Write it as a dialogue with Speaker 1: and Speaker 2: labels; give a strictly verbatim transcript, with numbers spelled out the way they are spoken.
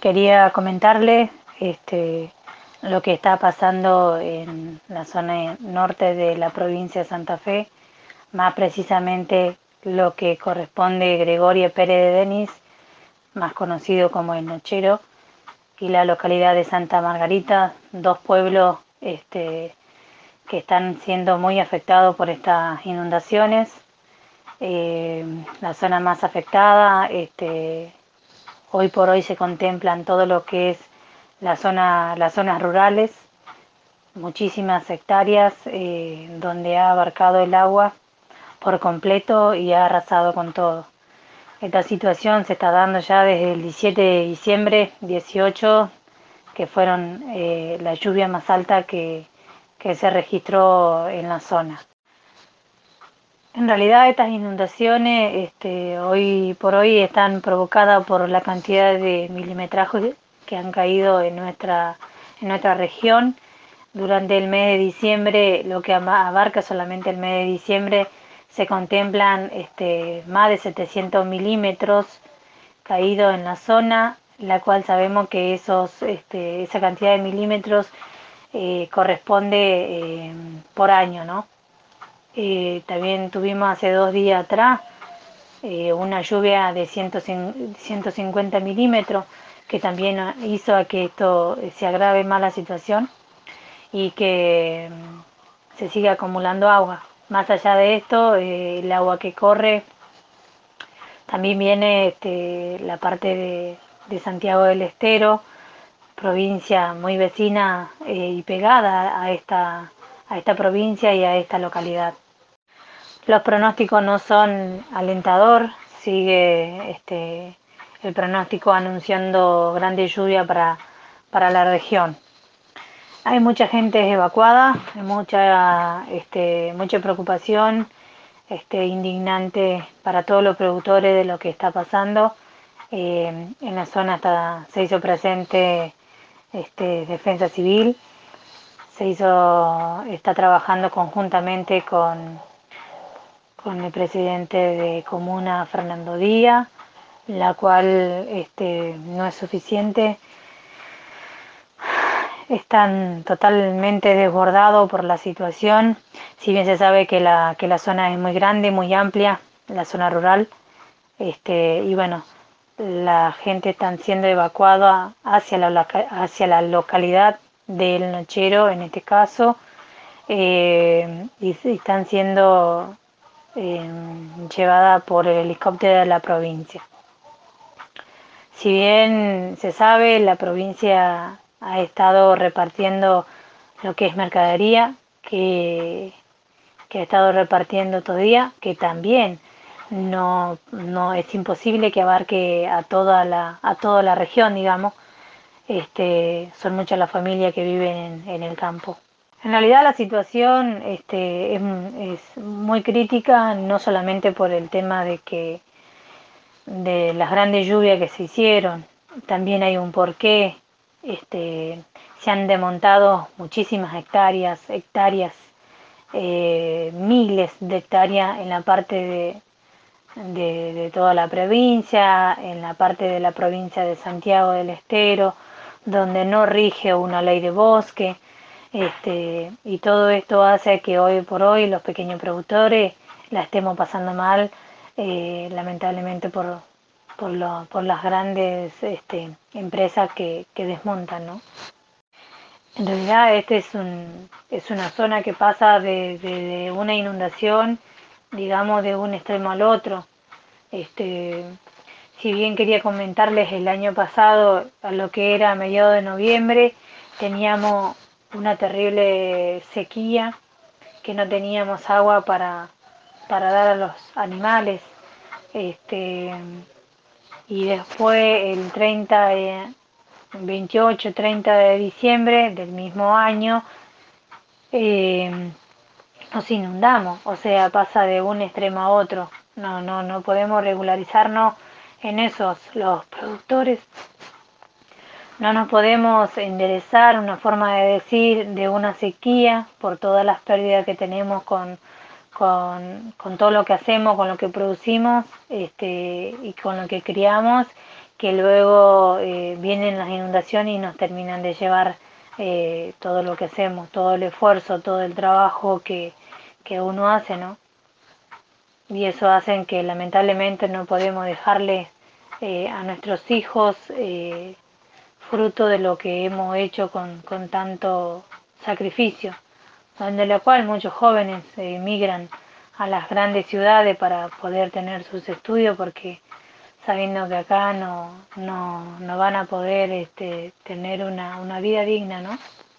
Speaker 1: quería comentarle este, lo que está pasando en la zona norte de la provincia de Santa Fe, más precisamente lo que corresponde Gregorio Pérez de Denis, más conocido como El Nochero, y la localidad de Santa Margarita, dos pueblos este, que están siendo muy afectados por estas inundaciones. Eh, la zona más afectada, este, hoy por hoy se contemplan todo lo que es la zona, las zonas rurales, muchísimas hectáreas eh, donde ha abarcado el agua por completo y ha arrasado con todo. Esta situación se está dando ya desde el diecisiete de diciembre, dieciocho, que fueron eh, la lluvia más alta que, que se registró en la zona. En realidad estas inundaciones este, hoy por hoy están provocadas por la cantidad de milimetraje que han caído en nuestra, en nuestra región. Durante el mes de diciembre, lo que abarca solamente el mes de diciembre, se contemplan este, más de setecientos milímetros caídos en la zona, la cual sabemos que esos, este, esa cantidad de milímetros eh, corresponde eh, por año, ¿no? Eh, también tuvimos hace dos días atrás eh, una lluvia de ciento cincuenta milímetros que también hizo a que esto se agrave más la situación y que mm, se siga acumulando agua. Más allá de esto, eh, el agua que corre también viene este, la parte de, de Santiago del Estero, provincia muy vecina eh, y pegada a esta, a esta provincia y a esta localidad. Los pronósticos no son alentador, sigue este, el pronóstico anunciando grande lluvia para, para la región. Hay mucha gente evacuada, hay mucha, este, mucha preocupación, este, indignante para todos los productores de lo que está pasando. Eh, en la zona está, se hizo presente este, Defensa Civil, se hizo, está trabajando conjuntamente con con el presidente de Comuna, Fernando Díaz, la cual este, no es suficiente. Están totalmente desbordados por la situación, si bien se sabe que la, que la zona es muy grande, muy amplia, la zona rural, este, y bueno, la gente está siendo evacuada hacia la, hacia la localidad del Nochero, en este caso, eh, y están siendo eh, llevada por el helicóptero de la provincia. Si bien se sabe, la provincia ha estado repartiendo lo que es mercadería, que, que ha estado repartiendo todavía, que también no, no es imposible que abarque a toda la, a toda la región, digamos. Este, son muchas las familias que viven en, en el campo. En realidad la situación este, es, es muy crítica, no solamente por el tema de que de las grandes lluvias que se hicieron, también hay un porqué, este, se han desmontado muchísimas hectáreas, hectáreas, eh, miles de hectáreas en la parte de, de, de toda la provincia, en la parte de la provincia de Santiago del Estero, donde no rige una ley de bosque. Este, y todo esto hace que hoy por hoy los pequeños productores la estemos pasando mal, eh, lamentablemente por, por, lo, por las grandes este, empresas que, que desmontan, ¿no? En realidad este es, un, es una zona que pasa de, de, de una inundación, digamos, de un extremo al otro. Este, si bien quería comentarles el año pasado, a lo que era a mediados de noviembre, teníamos una terrible sequía, que no teníamos agua para, para dar a los animales. Este, y después el treinta, de, veintiocho, treinta de diciembre del mismo año, eh, nos inundamos, o sea, pasa de un extremo a otro. No, no, no podemos regularizarnos en esos, los productores. No nos podemos enderezar, una forma de decir, de una sequía por todas las pérdidas que tenemos con, con, con todo lo que hacemos, con lo que producimos este, y con lo que criamos que luego eh, vienen las inundaciones y nos terminan de llevar eh, todo lo que hacemos, todo el esfuerzo, todo el trabajo que, que uno hace, ¿no? Y eso hace que lamentablemente no podemos dejarle eh, a nuestros hijos eh, fruto de lo que hemos hecho con, con tanto sacrificio, donde lo cual muchos jóvenes eh, emigran a las grandes ciudades para poder tener sus estudios porque sabiendo que acá no, no, no van a poder este, tener una, una vida digna, ¿no?